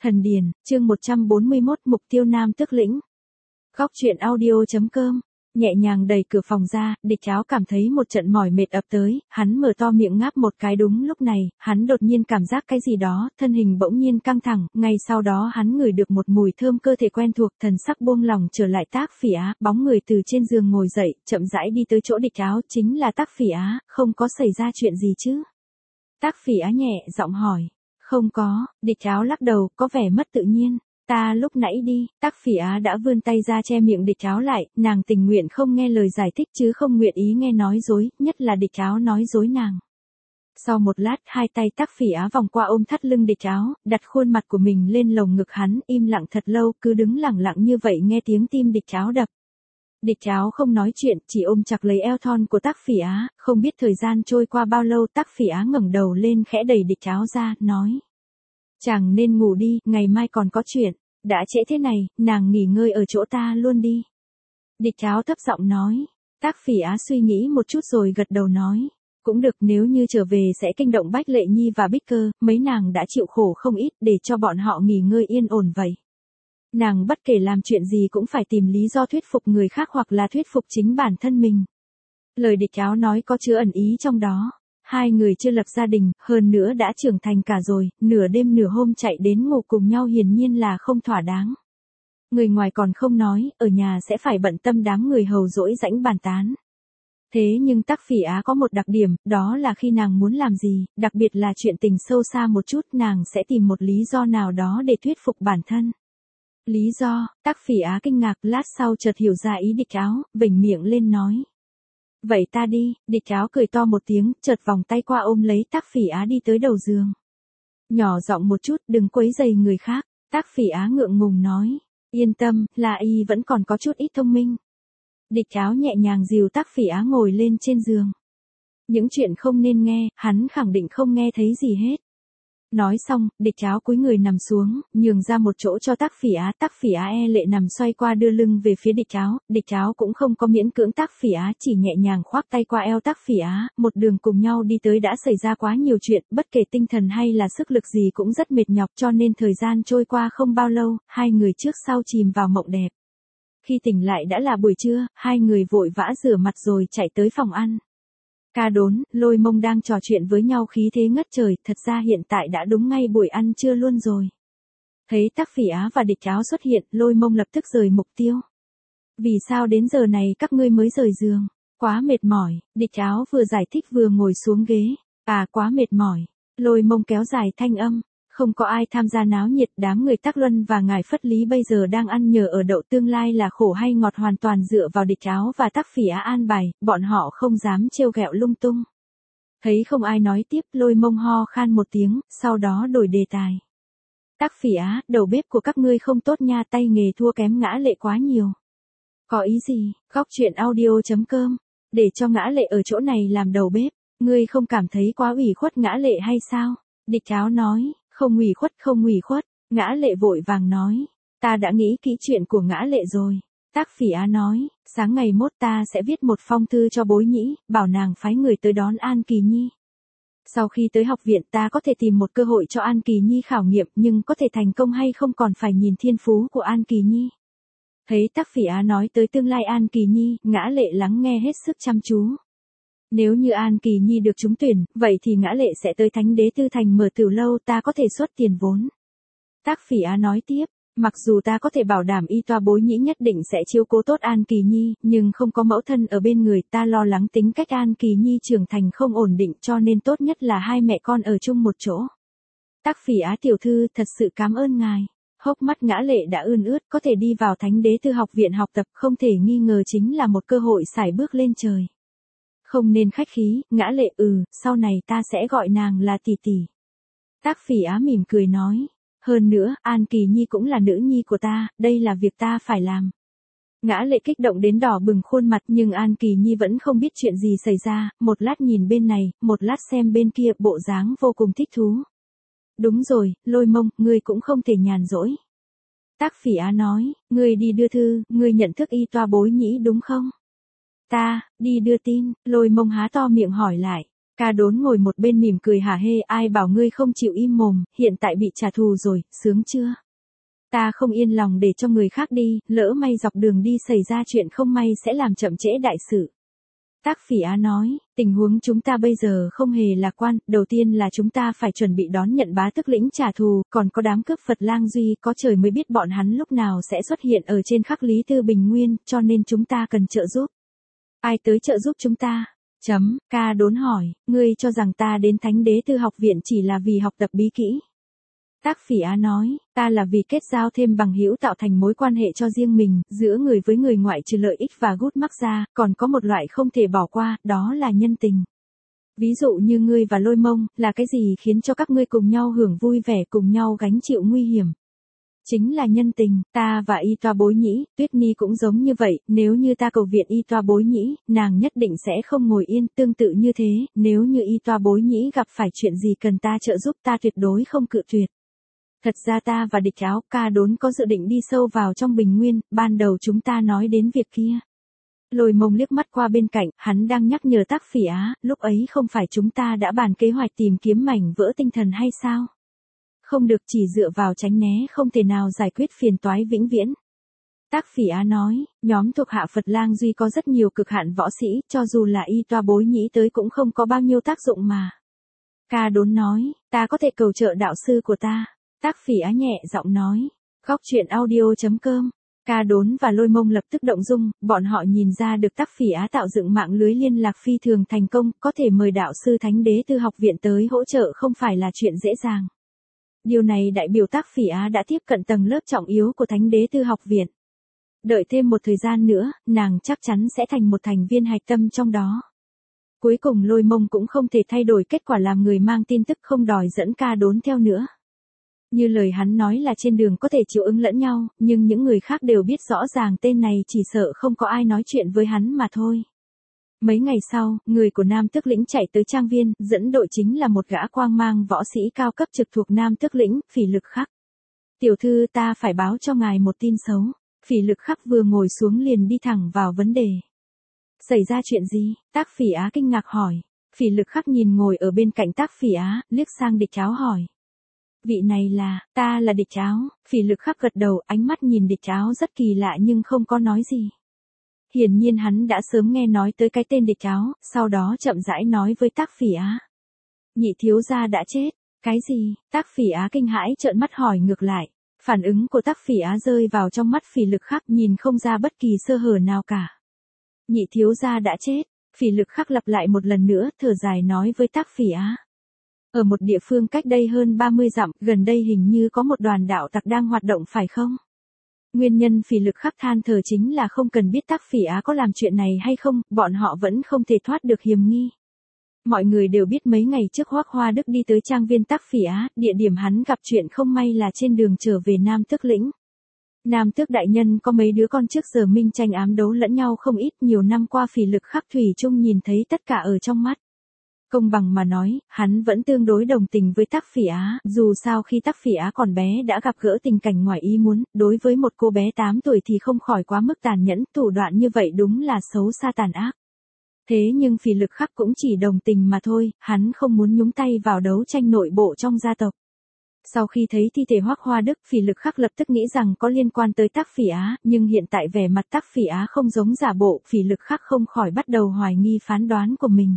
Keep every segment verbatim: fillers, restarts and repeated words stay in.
Thần Điền, chương một trăm bốn mươi mốt Mục tiêu Nam Tước Lĩnh. Góc truyện audio.com. Nhẹ nhàng đẩy cửa phòng ra, Địch Áo cảm thấy một trận mỏi mệt ập tới, hắn mở to miệng ngáp một cái. Đúng lúc này, hắn đột nhiên cảm giác cái gì đó, thân hình bỗng nhiên căng thẳng, ngay sau đó hắn ngửi được một mùi thơm cơ thể quen thuộc, thần sắc buông lỏng trở lại. Tác Phỉ Á, bóng người từ trên giường ngồi dậy, chậm rãi đi tới chỗ Địch Áo. Chính là Tác Phỉ Á, không có xảy ra chuyện gì chứ? Tác Phỉ Á nhẹ giọng hỏi. Không có, Địch Áo lắc đầu, có vẻ mất tự nhiên. Ta lúc nãy đi, Tác Phỉ Á đã vươn tay ra che miệng Địch Áo lại, nàng tình nguyện không nghe lời giải thích chứ không nguyện ý nghe nói dối, nhất là Địch Áo nói dối nàng. Sau một lát, hai tay Tác Phỉ Á vòng qua ôm thắt lưng Địch Áo, đặt khuôn mặt của mình lên lồng ngực hắn, im lặng thật lâu, cứ đứng lặng lặng như vậy nghe tiếng tim Địch Áo đập. Địch Áo không nói chuyện, chỉ ôm chặt lấy eo thon của Tác Phỉ Á, không biết thời gian trôi qua bao lâu. Tác Phỉ Á ngẩng đầu lên khẽ đẩy Địch Áo ra, nói. Chàng nên ngủ đi, ngày mai còn có chuyện. Đã trễ thế này, nàng nghỉ ngơi ở chỗ ta luôn đi. Địch Áo thấp giọng nói. Tác Phỉ Á suy nghĩ một chút rồi gật đầu nói. Cũng được, nếu như trở về sẽ kinh động Bách Lệ Nhi và Bích Cơ, mấy nàng đã chịu khổ không ít, để cho bọn họ nghỉ ngơi yên ổn vậy. Nàng bất kể làm chuyện gì cũng phải tìm lý do thuyết phục người khác hoặc là thuyết phục chính bản thân mình. Lời Địch Áo nói có chứa ẩn ý trong đó. Hai người chưa lập gia đình, hơn nữa đã trưởng thành cả rồi, nửa đêm nửa hôm chạy đến ngủ cùng nhau hiển nhiên là không thỏa đáng. Người ngoài còn không nói, ở nhà sẽ phải bận tâm đám người hầu dỗi rãnh bàn tán. Thế nhưng Tác Phỉ Á có một đặc điểm, đó là khi nàng muốn làm gì, đặc biệt là chuyện tình sâu xa một chút, nàng sẽ tìm một lý do nào đó để thuyết phục bản thân. Lý do? Tác Phỉ Á kinh ngạc, lát sau chợt hiểu ra ý Địch Áo, vểnh miệng lên nói. Vậy ta đi. Địch Áo cười to một tiếng, chợt vòng tay qua ôm lấy Tác Phỉ Á đi tới đầu giường. Nhỏ giọng một chút, đừng quấy rầy người khác. Tác Phỉ Á ngượng ngùng nói. Yên tâm, là y vẫn còn có chút ít thông minh. Địch Áo nhẹ nhàng dìu Tác Phỉ Á ngồi lên trên giường. Những chuyện không nên nghe, hắn khẳng định không nghe thấy gì hết. Nói xong, Địch Áo cúi người nằm xuống, nhường ra một chỗ cho Tác Phỉ Á. Tác Phỉ Á e lệ nằm xoay qua đưa lưng về phía Địch Áo. Địch Áo cũng không có miễn cưỡng Tác Phỉ Á, chỉ nhẹ nhàng khoác tay qua eo Tác Phỉ Á. Một đường cùng nhau đi tới đã xảy ra quá nhiều chuyện, bất kể tinh thần hay là sức lực gì cũng rất mệt nhọc, cho nên thời gian trôi qua không bao lâu, hai người trước sau chìm vào mộng đẹp. Khi tỉnh lại đã là buổi trưa, hai người vội vã rửa mặt rồi chạy tới phòng ăn. Ca Đốn, Lôi Mông đang trò chuyện với nhau khí thế ngất trời, thật ra hiện tại đã đúng ngay buổi ăn trưa luôn rồi. Thấy Tác Phỉ Á và Địch Áo xuất hiện, Lôi Mông lập tức rời mục tiêu. Vì sao đến giờ này các ngươi mới rời giường? Quá mệt mỏi. Địch Áo vừa giải thích vừa ngồi xuống ghế. À, quá mệt mỏi. Lôi Mông kéo dài thanh âm. Không có ai tham gia náo nhiệt, đám người Tác Luân và ngài Phất Lý bây giờ đang ăn nhờ ở đậu, tương lai là khổ hay ngọt hoàn toàn dựa vào Địch Áo và Tác Phỉ Á an bài, bọn họ không dám trêu ghẹo lung tung. Thấy không ai nói tiếp, Lôi Mông ho khan một tiếng, sau đó đổi đề tài. Tác Phỉ Á, đầu bếp của các ngươi không tốt nha, tay nghề thua kém Ngã Lệ quá nhiều. Có ý gì? Góc truyện audio.com. Để cho Ngã Lệ ở chỗ này làm đầu bếp, ngươi không cảm thấy quá ủy khuất Ngã Lệ hay sao? Địch Áo nói. Không ủy khuất, không ủy khuất. Ngã Lệ vội vàng nói. Ta đã nghĩ kỹ chuyện của Ngã Lệ rồi. Tác Phỉ Á nói. Sáng ngày mốt ta sẽ viết một phong thư cho Bối Nhĩ, bảo nàng phái người tới đón An Kỳ Nhi. Sau khi tới học viện ta có thể tìm một cơ hội cho An Kỳ Nhi khảo nghiệm, nhưng có thể thành công hay không còn phải nhìn thiên phú của An Kỳ Nhi. Thấy Tác Phỉ Á nói tới tương lai An Kỳ Nhi, Ngã Lệ lắng nghe hết sức chăm chú. Nếu như An Kỳ Nhi được trúng tuyển, vậy thì Ngã Lệ sẽ tới Thánh Đế Tư Thành mở tiểu lâu, ta có thể xuất tiền vốn. Tác Phỉ Á nói tiếp, mặc dù ta có thể bảo đảm y toa Bối Nhĩ nhất định sẽ chiếu cố tốt An Kỳ Nhi, nhưng không có mẫu thân ở bên người, ta lo lắng tính cách An Kỳ Nhi trưởng thành không ổn định, cho nên tốt nhất là hai mẹ con ở chung một chỗ. Tác Phỉ Á tiểu thư, thật sự cảm ơn ngài. Hốc mắt Ngã Lệ đã ươn ướt, có thể đi vào Thánh Đế Tư học viện học tập, không thể nghi ngờ chính là một cơ hội sải bước lên trời. Không nên khách khí, Ngã Lệ, ừ, sau này ta sẽ gọi nàng là tỷ tỷ. Tác Phỉ Á mỉm cười nói. Hơn nữa, An Kỳ Nhi cũng là nữ nhi của ta, đây là việc ta phải làm. Ngã Lệ kích động đến đỏ bừng khuôn mặt, nhưng An Kỳ Nhi vẫn không biết chuyện gì xảy ra, một lát nhìn bên này, một lát xem bên kia, bộ dáng vô cùng thích thú. Đúng rồi, Lôi Mông, ngươi cũng không thể nhàn rỗi. Tác Phỉ Á nói, ngươi đi đưa thư, ngươi nhận thức y toa Bối Nhĩ đúng không? Ta, đi đưa tin. Lôi Mông há to miệng hỏi lại. Ca Đốn ngồi một bên mỉm cười hả hê, ai bảo ngươi không chịu im mồm, hiện tại bị trả thù rồi, sướng chưa? Ta không yên lòng để cho người khác đi, lỡ may dọc đường đi xảy ra chuyện không may sẽ làm chậm trễ đại sự. Tác Phỉ Á nói, tình huống chúng ta bây giờ không hề lạc quan, đầu tiên là chúng ta phải chuẩn bị đón nhận bá tước lĩnh trả thù, còn có đám cướp Phật Lang Duy, có trời mới biết bọn hắn lúc nào sẽ xuất hiện ở trên khắc Lý Tư Bình Nguyên, cho nên chúng ta cần trợ giúp. Ai tới trợ giúp chúng ta? Chấm, Ca Đốn hỏi, ngươi cho rằng ta đến Thánh Đế Tư Học Viện chỉ là vì học tập bí kỹ. Tác Phỉ Á nói, ta là vì kết giao thêm bằng hữu tạo thành mối quan hệ cho riêng mình, giữa người với người ngoại trừ lợi ích và gút mắc ra, còn có một loại không thể bỏ qua, đó là nhân tình. Ví dụ như ngươi và Lôi Mông, là cái gì khiến cho các ngươi cùng nhau hưởng vui vẻ cùng nhau gánh chịu nguy hiểm? Chính là nhân tình, ta và Y Toa Bối Nhĩ, Tuyết Ni cũng giống như vậy, nếu như ta cầu viện Y Toa Bối Nhĩ, nàng nhất định sẽ không ngồi yên, tương tự như thế, nếu như Y Toa Bối Nhĩ gặp phải chuyện gì cần ta trợ giúp ta tuyệt đối không cự tuyệt. Thật ra ta và địch áo Ca Đốn có dự định đi sâu vào trong Bình Nguyên, ban đầu chúng ta nói đến việc kia. Lôi Mông liếc mắt qua bên cạnh, hắn đang nhắc nhở Tác Phỉ Á, lúc ấy không phải chúng ta đã bàn kế hoạch tìm kiếm mảnh vỡ tinh thần hay sao? Không được chỉ dựa vào tránh né không thể nào giải quyết phiền toái vĩnh viễn. Tác Phỉ Á nói, nhóm thuộc hạ Phật Lang Duy có rất nhiều cực hạn võ sĩ, cho dù là Y Toa Bối Nhĩ tới cũng không có bao nhiêu tác dụng mà. Ca Đốn nói, ta có thể cầu trợ đạo sư của ta. Tác Phỉ Á nhẹ giọng nói, góc truyện audio chấm com. Ca Đốn và Lôi Mông lập tức động dung, bọn họ nhìn ra được Tác Phỉ Á tạo dựng mạng lưới liên lạc phi thường thành công, có thể mời đạo sư Thánh Đế Tư Học Viện tới hỗ trợ không phải là chuyện dễ dàng. Điều này đại biểu Tác Phỉ Á đã tiếp cận tầng lớp trọng yếu của Thánh Đế Tư Học Viện. Đợi thêm một thời gian nữa, nàng chắc chắn sẽ thành một thành viên hạch tâm trong đó. Cuối cùng Lôi Mông cũng không thể thay đổi kết quả làm người mang tin tức không đòi dẫn Ca Đốn theo nữa. Như lời hắn nói là trên đường có thể chịu ứng lẫn nhau, nhưng những người khác đều biết rõ ràng tên này chỉ sợ không có ai nói chuyện với hắn mà thôi. Mấy ngày sau, người của Nam Tước Lĩnh chạy tới trang viên, dẫn đội chính là một gã quang mang võ sĩ cao cấp trực thuộc Nam Tước Lĩnh, Phỉ Lực Khắc. Tiểu thư ta phải báo cho ngài một tin xấu. Phỉ Lực Khắc vừa ngồi xuống liền đi thẳng vào vấn đề. Xảy ra chuyện gì? Tác Phỉ Á kinh ngạc hỏi. Phỉ Lực Khắc nhìn ngồi ở bên cạnh Tác Phỉ Á, liếc sang địch áo hỏi. Vị này là, ta là địch áo. Phỉ Lực Khắc gật đầu, ánh mắt nhìn địch áo rất kỳ lạ nhưng không có nói gì. Hiển nhiên hắn đã sớm nghe nói tới cái tên địch áo, sau đó chậm rãi nói với Tác Phỉ Á. Nhị thiếu gia đã chết. Cái gì? Tác Phỉ Á kinh hãi trợn mắt hỏi ngược lại. Phản ứng của Tác Phỉ Á rơi vào trong mắt Phỉ Lực Khắc nhìn không ra bất kỳ sơ hở nào cả. Nhị thiếu gia đã chết. Phỉ Lực Khắc lặp lại một lần nữa, thở dài nói với Tác Phỉ Á. Ở một địa phương cách đây hơn ba mươi dặm, gần đây hình như có một đoàn đạo tặc đang hoạt động phải không? Nguyên nhân Phỉ Lực Khắc than thở chính là không cần biết Tác Phỉ Á có làm chuyện này hay không, bọn họ vẫn không thể thoát được hiểm nghi. Mọi người đều biết mấy ngày trước Hoắc Hoa Đức đi tới trang viên Tác Phỉ Á, địa điểm hắn gặp chuyện không may là trên đường trở về Nam Tước Lĩnh. Nam Tước đại nhân có mấy đứa con trước giờ minh tranh ám đấu lẫn nhau không ít, nhiều năm qua Phỉ Lực Khắc thủy chung nhìn thấy tất cả ở trong mắt. Công bằng mà nói, hắn vẫn tương đối đồng tình với Tác Phỉ Á, dù sao khi Tác Phỉ Á còn bé đã gặp gỡ tình cảnh ngoài ý muốn, đối với một cô bé tám tuổi thì không khỏi quá mức tàn nhẫn, thủ đoạn như vậy đúng là xấu xa tàn ác. Thế nhưng Phỉ Lực Khắc cũng chỉ đồng tình mà thôi, hắn không muốn nhúng tay vào đấu tranh nội bộ trong gia tộc. Sau khi thấy thi thể Hoắc Hoa Đức, Phỉ Lực Khắc lập tức nghĩ rằng có liên quan tới Tác Phỉ Á, nhưng hiện tại vẻ mặt Tác Phỉ Á không giống giả bộ, Phỉ Lực Khắc không khỏi bắt đầu hoài nghi phán đoán của mình.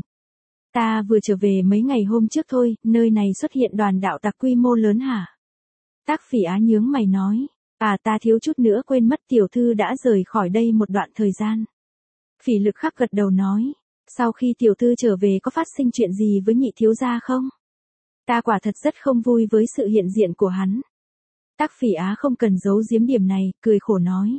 Ta vừa trở về mấy ngày hôm trước thôi, nơi này xuất hiện đoàn đạo tặc quy mô lớn hả? Tác Phỉ Á nhướng mày nói, à ta thiếu chút nữa quên mất tiểu thư đã rời khỏi đây một đoạn thời gian. Phỉ Lực Khắc gật đầu nói, sau khi tiểu thư trở về có phát sinh chuyện gì với nhị thiếu gia không? Ta quả thật rất không vui với sự hiện diện của hắn. Tác Phỉ Á không cần giấu giếm điểm này, cười khổ nói.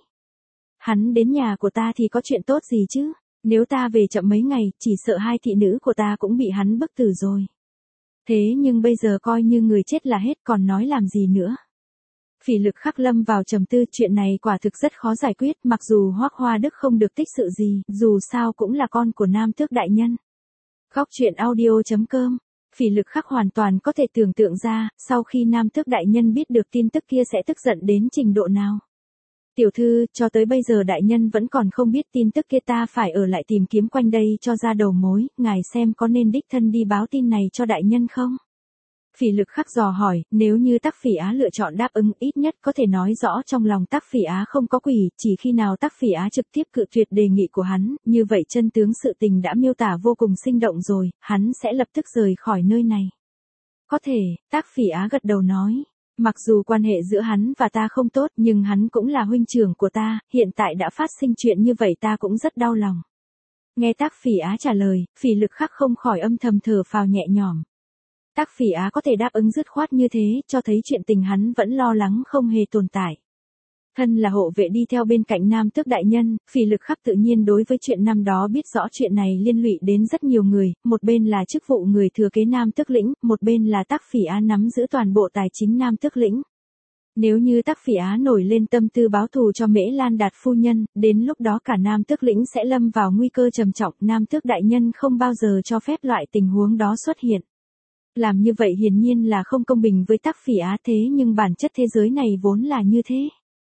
Hắn đến nhà của ta thì có chuyện tốt gì chứ? Nếu ta về chậm mấy ngày, chỉ sợ hai thị nữ của ta cũng bị hắn bức tử rồi. Thế nhưng bây giờ coi như người chết là hết còn nói làm gì nữa. Phỉ Lực Khắc lâm vào trầm tư, chuyện này quả thực rất khó giải quyết, mặc dù Hoắc Hoa Đức không được tích sự gì, dù sao cũng là con của Nam Tước đại nhân. Góc truyện audio chấm com. Phỉ Lực Khắc hoàn toàn có thể tưởng tượng ra, sau khi Nam Tước đại nhân biết được tin tức kia sẽ tức giận đến trình độ nào. Tiểu thư, cho tới bây giờ đại nhân vẫn còn không biết tin tức kia, ta phải ở lại tìm kiếm quanh đây cho ra đầu mối, ngài xem có nên đích thân đi báo tin này cho đại nhân không? Phỉ Lực Khắc dò hỏi, nếu như Tắc Phỉ Á lựa chọn đáp ứng, ít nhất có thể nói rõ trong lòng Tắc Phỉ Á không có quỷ, chỉ khi nào Tắc Phỉ Á trực tiếp cự tuyệt đề nghị của hắn, như vậy chân tướng sự tình đã miêu tả vô cùng sinh động rồi, hắn sẽ lập tức rời khỏi nơi này. Có thể, Tắc Phỉ Á gật đầu nói. Mặc dù quan hệ giữa hắn và ta không tốt, nhưng hắn cũng là huynh trưởng của ta, hiện tại đã phát sinh chuyện như vậy ta cũng rất đau lòng. Nghe Tắc Phỉ Á trả lời, Phỉ Lực Khắc không khỏi âm thầm thở phào nhẹ nhõm. Tắc Phỉ Á có thể đáp ứng dứt khoát như thế, cho thấy chuyện tình hắn vẫn lo lắng không hề tồn tại. Thân là hộ vệ đi theo bên cạnh Nam Tước đại nhân, Phỉ Lực Khắc tự nhiên đối với chuyện năm đó biết rõ, chuyện này liên lụy đến rất nhiều người, một bên là chức vụ người thừa kế Nam Tước lĩnh, một bên là Tắc Phỉ Á nắm giữ toàn bộ tài chính Nam Tước lĩnh. Nếu như Tắc Phỉ Á nổi lên tâm tư báo thù cho Mễ Lan Đạt phu nhân, đến lúc đó cả Nam Tước lĩnh sẽ lâm vào nguy cơ trầm trọng, Nam Tước đại nhân không bao giờ cho phép loại tình huống đó xuất hiện. Làm như vậy hiển nhiên là không công bình với Tắc Phỉ Á, thế nhưng bản chất thế giới này vốn là như thế.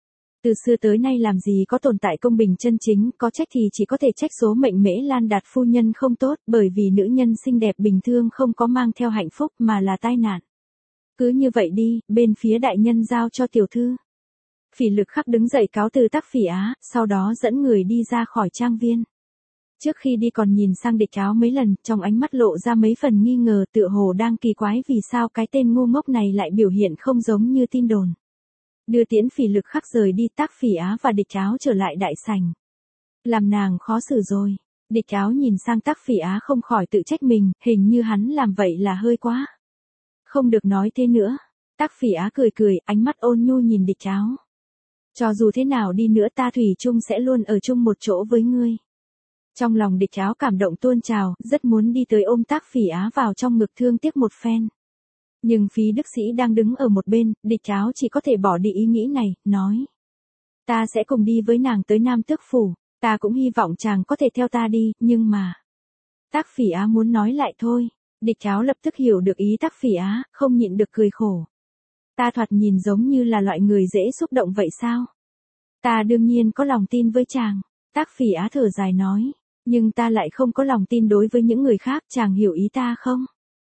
Từ xưa tới nay làm gì có tồn tại công bình chân chính, có trách thì chỉ có thể trách số mệnh Mễ Lan Đạt phu nhân không tốt, bởi vì nữ nhân xinh đẹp bình thường không có mang theo hạnh phúc mà là tai nạn. Cứ như vậy đi, bên phía đại nhân giao cho tiểu thư. Phỉ Lực Khắc đứng dậy cáo từ Tắc Phỉ Á, sau đó dẫn người đi ra khỏi trang viên. Trước khi đi còn nhìn sang Địch Áo mấy lần, trong ánh mắt lộ ra mấy phần nghi ngờ, tựa hồ đang kỳ quái vì sao cái tên ngu ngốc này lại biểu hiện không giống như tin đồn. Đưa tiễn Phỉ Lực Khắc rời đi, Tắc Phỉ Á và Địch Áo trở lại đại sảnh. Làm nàng khó xử rồi. Địch Áo nhìn sang Tắc Phỉ Á không khỏi tự trách mình, hình như hắn làm vậy là hơi quá. Không được nói thế nữa. Tắc Phỉ Á cười cười, ánh mắt ôn nhu nhìn Địch Áo. Cho dù thế nào đi nữa ta thủy chung sẽ luôn ở chung một chỗ với ngươi. Trong lòng Địch Áo cảm động tuôn trào, rất muốn đi tới ôm Tắc Phỉ Á vào trong ngực thương tiếc một phen. Nhưng Phí Đức Sĩ đang đứng ở một bên, Địch Áo chỉ có thể bỏ đi ý nghĩ này, nói. Ta sẽ cùng đi với nàng tới Nam Tước phủ, ta cũng hy vọng chàng có thể theo ta đi, nhưng mà. Tắc Phỉ Á muốn nói lại thôi. Địch Áo lập tức hiểu được ý Tắc Phỉ Á, không nhịn được cười khổ. Ta thoạt nhìn giống như là loại người dễ xúc động vậy sao? Ta đương nhiên có lòng tin với chàng. Tắc Phỉ Á thở dài nói. Nhưng ta lại không có lòng tin đối với những người khác, chàng hiểu ý ta không?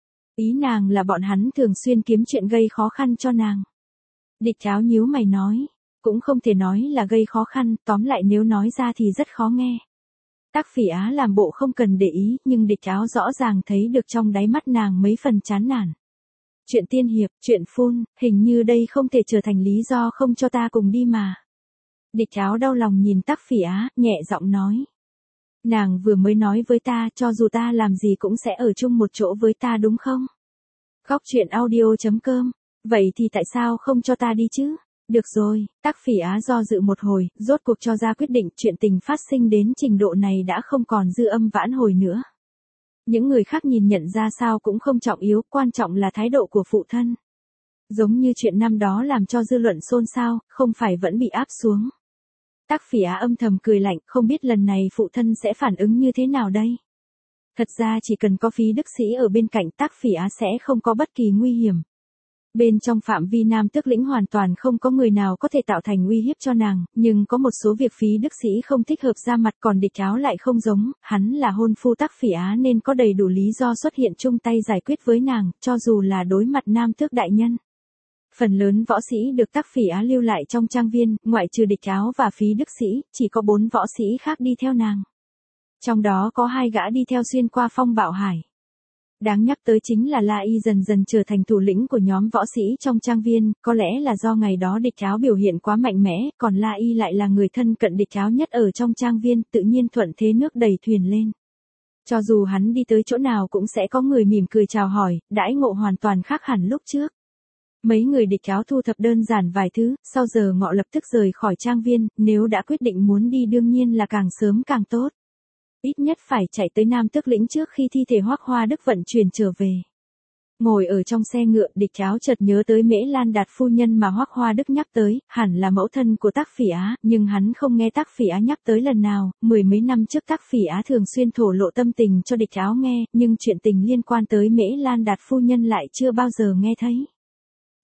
Ý nàng là bọn hắn thường xuyên kiếm chuyện gây khó khăn cho nàng. Địch Áo nhíu mày nói. Cũng không thể nói là gây khó khăn, tóm lại nếu nói ra thì rất khó nghe. Tắc Phỉ Á làm bộ không cần để ý, nhưng Địch Áo rõ ràng thấy được trong đáy mắt nàng mấy phần chán nản. Chuyện tiên hiệp, chuyện phun, hình như đây không thể trở thành lý do không cho ta cùng đi mà. Địch Áo đau lòng nhìn Tắc Phỉ Á, nhẹ giọng nói. Nàng vừa mới nói với ta, cho dù ta làm gì cũng sẽ ở chung một chỗ với ta đúng không? Góc truyện audio chấm com. Vậy thì tại sao không cho ta đi chứ? Được rồi, Tắc Phỉ Á do dự một hồi, rốt cuộc cho ra quyết định, chuyện tình phát sinh đến trình độ này đã không còn dư âm vãn hồi nữa. Những người khác nhìn nhận ra sao cũng không trọng yếu, quan trọng là thái độ của phụ thân. Giống như chuyện năm đó làm cho dư luận xôn xao, không phải vẫn bị áp xuống. Tắc Phỉ Á âm thầm cười lạnh, không biết lần này phụ thân sẽ phản ứng như thế nào đây. Thật ra chỉ cần có Phí Đức Sĩ ở bên cạnh, Tắc Phỉ Á sẽ không có bất kỳ nguy hiểm. Bên trong phạm vi Nam Tước lĩnh hoàn toàn không có người nào có thể tạo thành uy hiếp cho nàng, nhưng có một số việc Phí Đức Sĩ không thích hợp ra mặt, còn Địch Áo lại không giống, hắn là hôn phu Tắc Phỉ Á nên có đầy đủ lý do xuất hiện chung tay giải quyết với nàng, cho dù là đối mặt Nam Tước đại nhân. Phần lớn võ sĩ được Tắc Phỉ Á lưu lại trong trang viên, ngoại trừ Địch Áo và Phí Đức Sĩ, chỉ có bốn võ sĩ khác đi theo nàng. Trong đó có hai gã đi theo xuyên qua phong bạo hải. Đáng nhắc tới chính là La Y dần dần trở thành thủ lĩnh của nhóm võ sĩ trong trang viên, có lẽ là do ngày đó Địch Áo biểu hiện quá mạnh mẽ, còn La Y lại là người thân cận Địch Áo nhất ở trong trang viên, tự nhiên thuận thế nước đẩy thuyền lên. Cho dù hắn đi tới chỗ nào cũng sẽ có người mỉm cười chào hỏi, đãi ngộ hoàn toàn khác hẳn lúc trước. Mấy người Địch Áo thu thập đơn giản vài thứ, sau giờ ngọ lập tức rời khỏi trang viên, nếu đã quyết định muốn đi đương nhiên là càng sớm càng tốt. Ít nhất phải chạy tới Nam Tước lĩnh trước khi thi thể Hoắc Hoa Đức vận chuyển trở về. Ngồi ở trong xe ngựa, Địch Áo chợt nhớ tới Mễ Lan Đạt phu nhân mà Hoắc Hoa Đức nhắc tới, hẳn là mẫu thân của Tắc Phỉ Á, nhưng hắn không nghe Tắc Phỉ Á nhắc tới lần nào, mười mấy năm trước Tắc Phỉ Á thường xuyên thổ lộ tâm tình cho Địch Áo nghe, nhưng chuyện tình liên quan tới Mễ Lan Đạt phu nhân lại chưa bao giờ nghe thấy.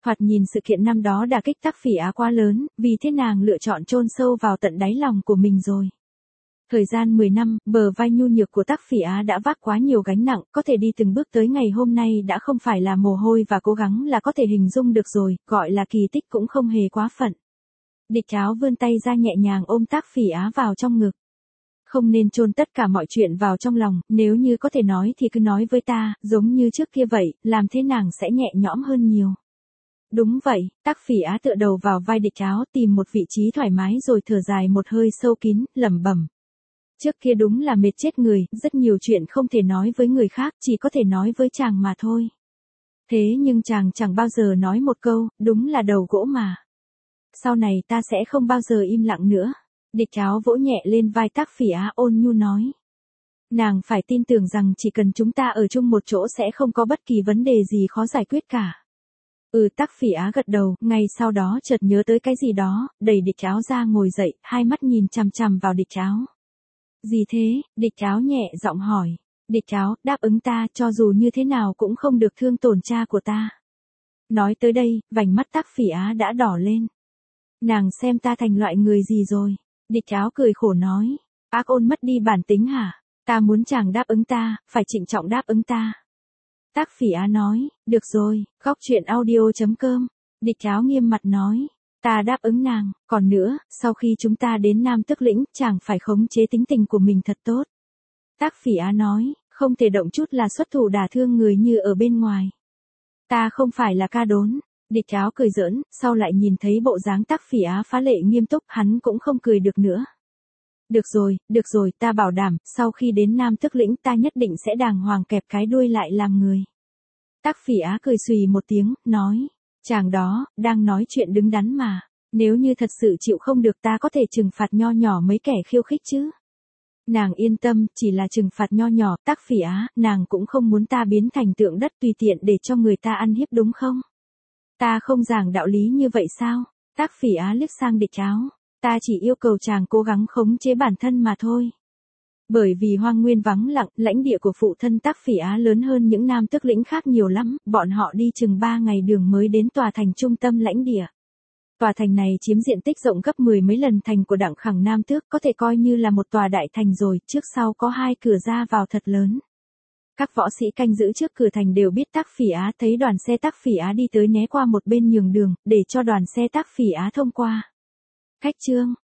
Thoạt nhìn sự kiện năm đó đả kích Tắc Phỉ Á quá lớn, vì thế nàng lựa chọn chôn sâu vào tận đáy lòng của mình rồi. Thời gian mười năm, bờ vai nhu nhược của Tắc Phỉ Á đã vác quá nhiều gánh nặng, có thể đi từng bước tới ngày hôm nay đã không phải là mồ hôi và cố gắng là có thể hình dung được rồi, gọi là kỳ tích cũng không hề quá phận. Địch Cháo vươn tay ra nhẹ nhàng ôm Tắc Phỉ Á vào trong ngực. Không nên chôn tất cả mọi chuyện vào trong lòng, nếu như có thể nói thì cứ nói với ta, giống như trước kia vậy, làm thế nàng sẽ nhẹ nhõm hơn nhiều. Đúng vậy, Tắc Phỉ Á tựa đầu vào vai Địch Cháo tìm một vị trí thoải mái rồi thở dài một hơi sâu kín, lẩm bẩm. Trước kia đúng là mệt chết người, rất nhiều chuyện không thể nói với người khác, chỉ có thể nói với chàng mà thôi. Thế nhưng chàng chẳng bao giờ nói một câu, đúng là đầu gỗ mà. Sau này ta sẽ không bao giờ im lặng nữa. Địch Cháo vỗ nhẹ lên vai Tắc Phỉ Á ôn nhu nói. Nàng phải tin tưởng rằng chỉ cần chúng ta ở chung một chỗ sẽ không có bất kỳ vấn đề gì khó giải quyết cả. Ừ, Tắc Phỉ Á gật đầu, ngay sau đó chợt nhớ tới cái gì đó, đẩy Địch Cháo ra ngồi dậy, hai mắt nhìn chằm chằm vào Địch Cháo. Gì thế? Địch Cháo nhẹ giọng hỏi. Địch Cháo, đáp ứng ta, cho dù như thế nào cũng không được thương tổn cha của ta. Nói tới đây, vành mắt Tắc Phỉ Á đã đỏ lên. Nàng xem ta thành loại người gì rồi? Địch Cháo cười khổ nói. Ác ôn mất đi bản tính hả? Ta muốn chàng đáp ứng ta, phải trịnh trọng đáp ứng ta. Tắc Phỉ Á nói, được rồi, góc truyện audio chấm com. Địch Cháo nghiêm mặt nói. Ta đáp ứng nàng, còn nữa, sau khi chúng ta đến Nam Tước Lĩnh, chàng phải khống chế tính tình của mình thật tốt. Tắc Phỉ Á nói, không thể động chút là xuất thủ đả thương người như ở bên ngoài. Ta không phải là ca đốn. Địch Cháo cười giỡn, sau lại nhìn thấy bộ dáng Tắc Phỉ Á phá lệ nghiêm túc, hắn cũng không cười được nữa. Được rồi, được rồi, ta bảo đảm, sau khi đến Nam Tước Lĩnh ta nhất định sẽ đàng hoàng kẹp cái đuôi lại làm người. Tắc Phỉ Á cười xùy một tiếng, nói. Chàng đó, đang nói chuyện đứng đắn mà. Nếu như thật sự chịu không được ta có thể trừng phạt nho nhỏ mấy kẻ khiêu khích chứ. Nàng yên tâm, chỉ là trừng phạt nho nhỏ, Tắc Phỉ Á, nàng cũng không muốn ta biến thành tượng đất tùy tiện để cho người ta ăn hiếp đúng không? Ta không giảng đạo lý như vậy sao? Tắc Phỉ Á liếc sang Địch Cháo. Ta chỉ yêu cầu chàng cố gắng khống chế bản thân mà thôi. Bởi vì hoang nguyên vắng lặng, lãnh địa của phụ thân Tắc Phỉ Á lớn hơn những Nam Tước Lĩnh khác nhiều lắm, bọn họ đi chừng ba ngày đường mới đến tòa thành trung tâm lãnh địa. Tòa thành này chiếm diện tích rộng gấp mười mấy lần thành của Đặng Khẳng Nam Tước, có thể coi như là một tòa đại thành rồi, trước sau có hai cửa ra vào thật lớn. Các võ sĩ canh giữ trước cửa thành đều biết Tắc Phỉ Á, thấy đoàn xe Tắc Phỉ Á đi tới né qua một bên nhường đường, để cho đoàn xe Tắc Phỉ Á thông qua. Khách trương,